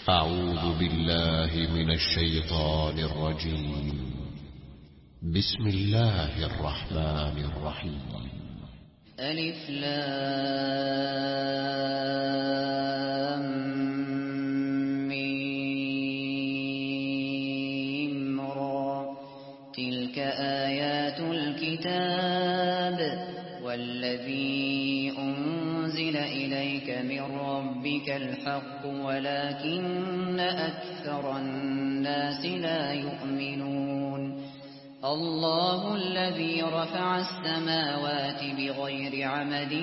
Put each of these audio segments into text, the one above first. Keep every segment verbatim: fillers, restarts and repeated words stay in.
أعوذ بالله من الشيطان الرجيم. بسم الله الرحمن الرحيم. ألف لام ميم را تلك آيات الكتاب والذي أنزل إليك من ربك الحق ولكن أكثر الناس لا يؤمنون. الله الذي رفع السماوات بغير عمد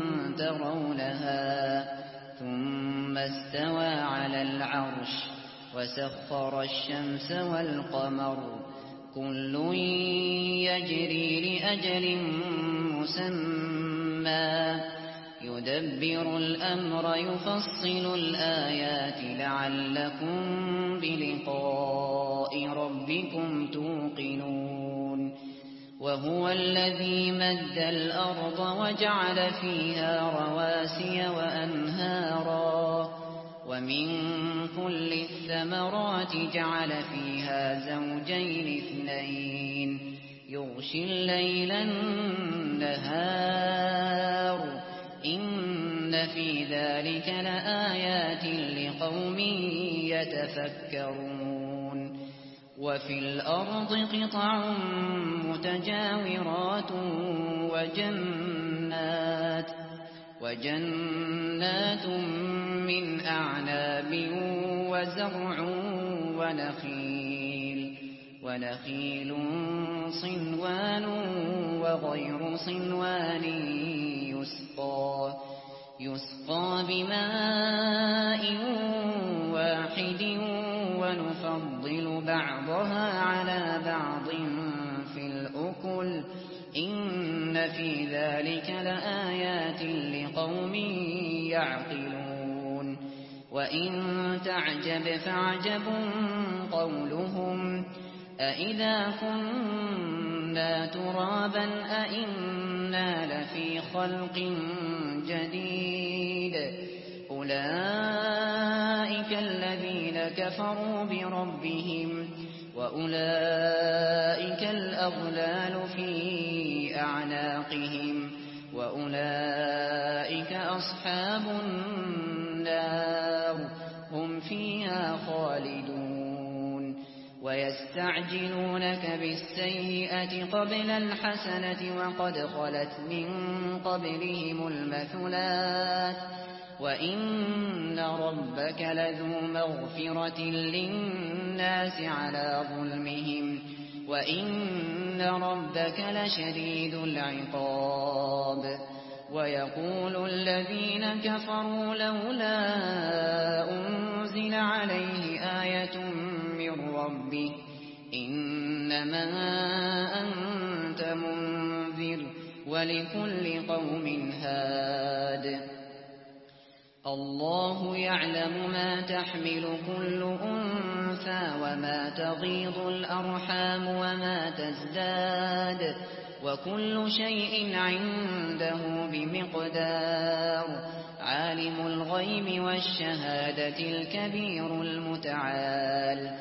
ترونها ثم استوى على العرش وسخر الشمس والقمر كل يجري لأجل مسمى يدبر الأمر يفصل الآيات لعلكم بلقاء ربكم توقنون. وهو الذي مد الأرض وجعل فيها رواسي وأنهارا ومن كل الثمرات جعل فيها زوجين اثنين يغشي الليل النهار إن في ذلك لآيات لقوم يتفكرون. وفي الأرض قطع متجاورات وجنات وجنات من أعناب وزرع ونخيل ونخيل صنوان وغير صنوان يسقى يسقى بماء واحد ونفضل بعضها على بعض في الأكل إن في ذلك لآيات لقوم يعقلون. وإن تعجب فعجب قولهم أإذا كنا ترابا أإنا لفي خلق جديد أولئك الذين كفروا بربهم وأولئك الأغلال في أعناقهم وأولئك أصحاب النار هم فيها خالدون. ويستعجلونك بالسيئة قبل الحسنة وقد خلت من قبلهم المثلات وإن ربك لذو مغفرة للناس على ظلمهم وإن ربك لشديد العقاب. ويقول الذين كفروا لولا أنزل عليه آية من ربه إنما أنت منذر ولكل قوم هاد. الله يعلم ما تحمل كل أنثى وما تغيض الأرحام وما تزداد وكل شيء عنده بمقدار. عالم الغيب والشهادة الكبير المتعال.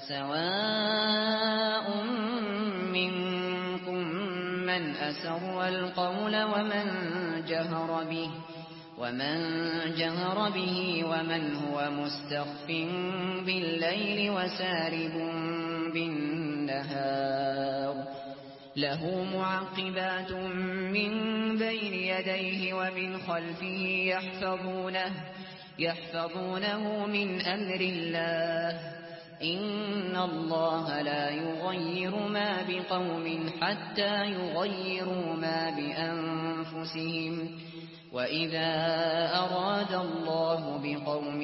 سواء منكم من أسر القول ومن جهر به ومن جهر به ومن هو مستخف بالليل وسارب بالنهار. له معقبات من بين يديه ومن خلفه يحفظونه يحفظونه من أمر الله. إن الله لا يغير ما بقوم حتى يغيروا ما بأنفسهم وإذا أراد الله بقوم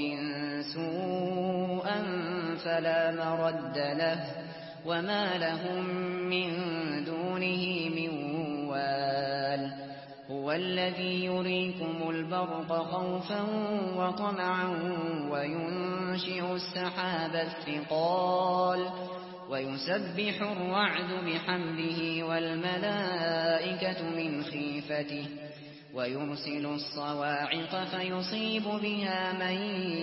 سوءا فلا مرد له وما لهم من دونه من وال. هو الذي يريكم البرق خوفا وطمعا وينشئ السحاب الثقال ويسبح الرعد بحمده والملائكة من خيفته ويرسل الصواعق فيصيب بها من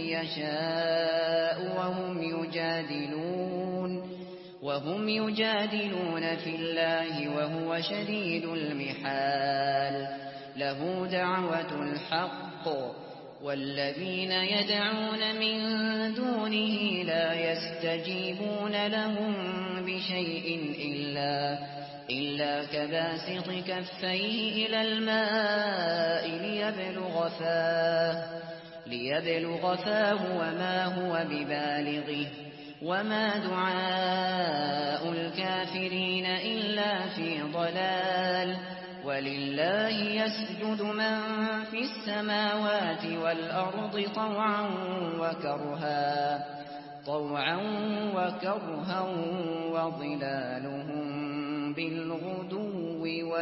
يشاء وهم يجادلون وهم يجادلون في الله وهو شديد المحال له دعوة الحق والذين يدعون من دونه لا يستجيبون لهم بشيء إلا, إلا كباسط كفيه إلى الماء ليبلغ فاه, ليبلغ فاه وما هو ببالغه وما دعاء الكافرين إلا في ضلال ولله يسجد من في السماوات والأرض طوعا وكرها طوعا وكرها وظلالهم بالغدو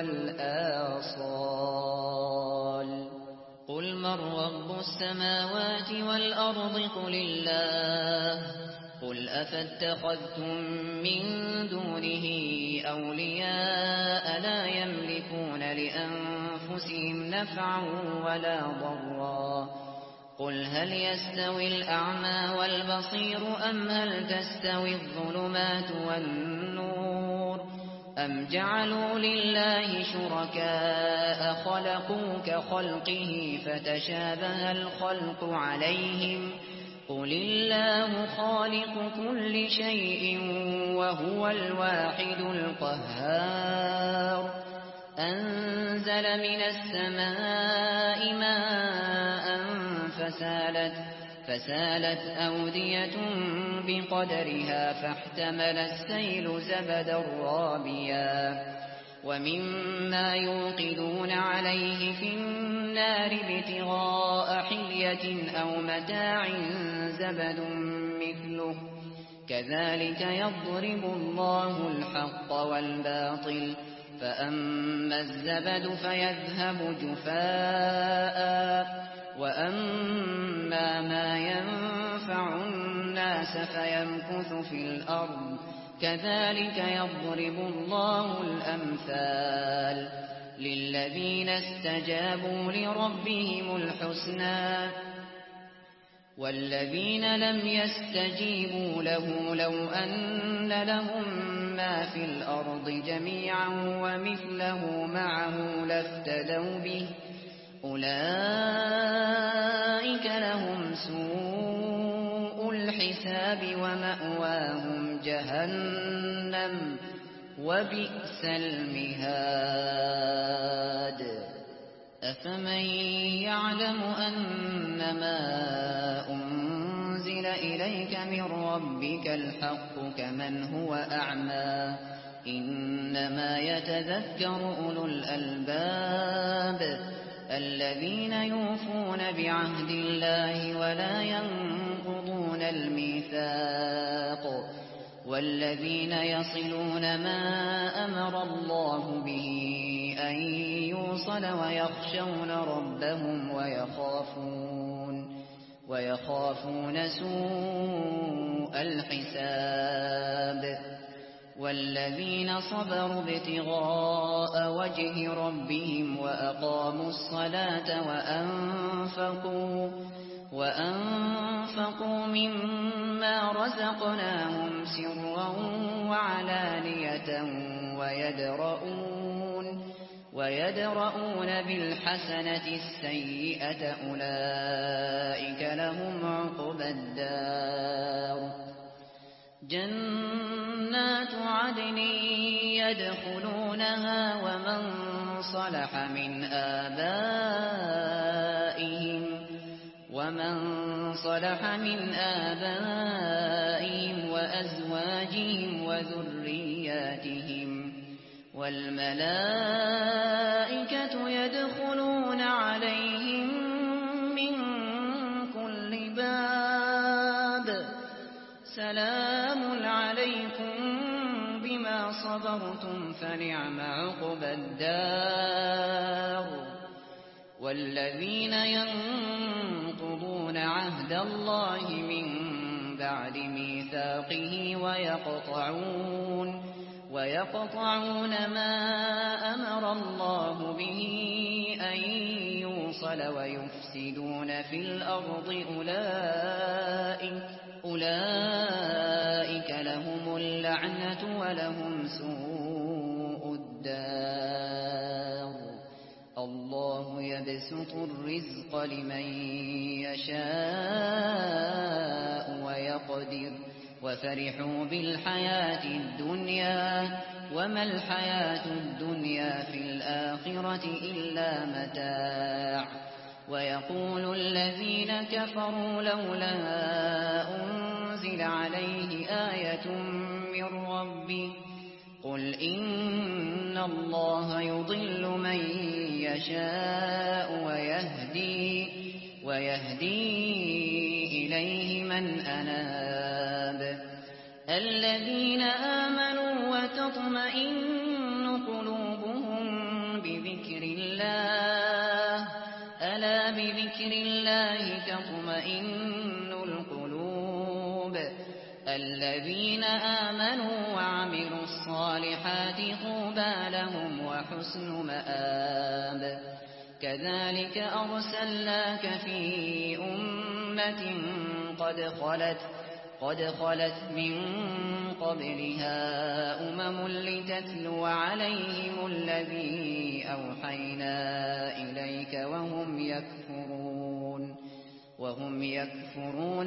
والآصال قل من رب السماوات والأرض قل الله قل أفاتخذتم من دونه أولياء لا يملكون لأنفسهم نفعا ولا ضرا قل هل يستوي الأعمى والبصير أم هل تستوي الظلمات والنور أم جعلوا لله شركاء خلقوا كخلقه فتشابه الخلق عليهم قل الله خالق كل شيء وهو الواحد القهار أنزل من السماء ماء فسالت, فسالت أودية بقدرها فاحتمل السيل زبدا رابيا ومما يوقدون عليه في النار ابتغاء حلية أو متاع زبد مثله كذلك يضرب الله الحق والباطل فأما الزبد فيذهب جفاء وأما ما ينفع الناس فيمكث في الأرض كذلك يضرب الله الأمثال للذين استجابوا لربهم الحسنى والذين لم يستجيبوا له لو أن لهم ما في الأرض جميعا ومثله معه لافتدوا به أولئك لهم سوء الحساب ومأواهم جهنم وبئس المهاد أفمن يعلم أنما أنزل إليك من ربك الحق كمن هو أعمى إنما يتذكر أولو الألباب الذين يوفون بعهد الله ولا ينقضون الميثاق والذين يصلون ما أمر الله به أن يوصل ويخشون ربهم ويخافون ويخافون سوء الحساب والذين صبروا ابتغاء وجه ربهم وأقاموا الصلاة وأنفقوا وأنفقوا مما رزقناهم سرا وعلانية ويدرؤون ويدرؤون بالحسنة السيئة أولئك لهم عقبى الدار جنات عدن يدخلونها ومن صلح من آبائهم ومن صلح من آبائهم وأزواجهم وذرياتهم والملائكة يدخلون عليهم من كل باب سلام عليكم بما صبرتم فنعم عقبى الدار والذين ينقضون عهد الله من بعد ميثاقه ويقطعون ويقطعون ما أمر الله به أن يوصل ويفسدون في الأرض أولئك, أولئك لهم اللعنة ولهم سوء الدار. الله يبسط الرزق لمن يشاء ويقدر وفرحوا بالحياة الدنيا وما الحياة الدنيا في الآخرة إلا متاع. ويقول الذين كفروا لولا أنزل عليه آية من ربه قل إن الله يضل من يشاء ويهدي, ويهدي إليه من أناب. الذين آمنوا وتطمئن قلوبهم بذكر الله ألا بذكر الله تطمئن القلوب. الذين آمنوا وعملوا الصالحات طوبى لهم وحسن مآب. كذلك أرسلناك في أمة قد خلت قد خلت من قبلها أمم لتتلو عليهم الذي أوحينا إليك وهم يكفرون وهم يكفرون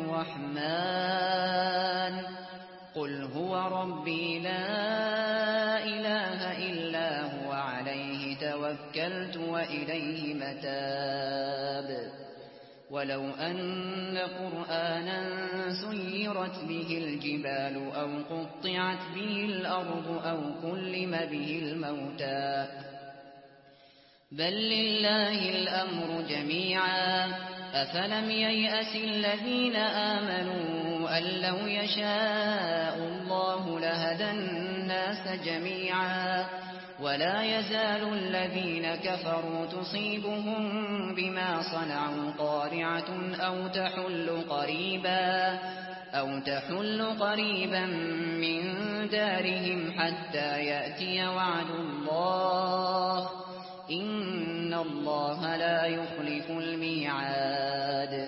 بالرحمن قل هو ربي لا إله إلا هو عليه توكلت وإليه متاب. ولو أن قرآنا سيرت به الجبال أو قطعت به الأرض أو كلم به الموتى بل لله الأمر جميعا. أفلم ييأس الذين آمنوا أن لو يشاء الله لهدى الناس جميعا. ولا يزال الذين كفروا تصيبهم بما صنعوا قارعة أو تحل قريبا أو تحل قريبا من دارهم حتى يأتي وعد الله إن الله لا يخلف الميعاد.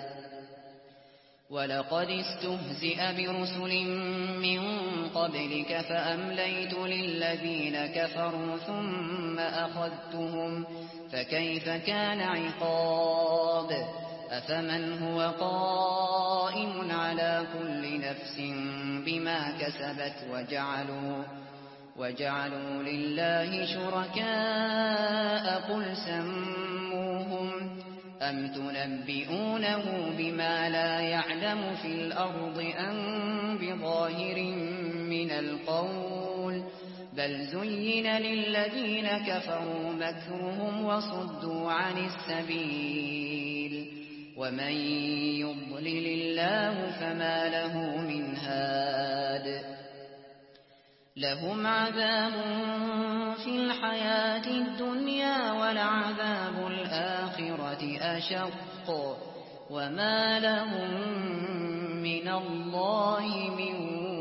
ولقد استهزئ برسل من قبلك فأمليت للذين كفروا ثم أخذتهم فكيف كان عقاب. أفمن هو قائم على كل نفس بما كسبت وجعلوا وجعلوا لله شركاء قل سموهم أم تنبئونه بما لا يعلم في الأرض أم بظاهر من القول بل زين للذين كفروا مكرهم وصدوا عن السبيل ومن يضلل الله فما له من هاد. لهم عذاب في الحياة الدنيا ولعذاب الآخرة أشق وما لهم من الله من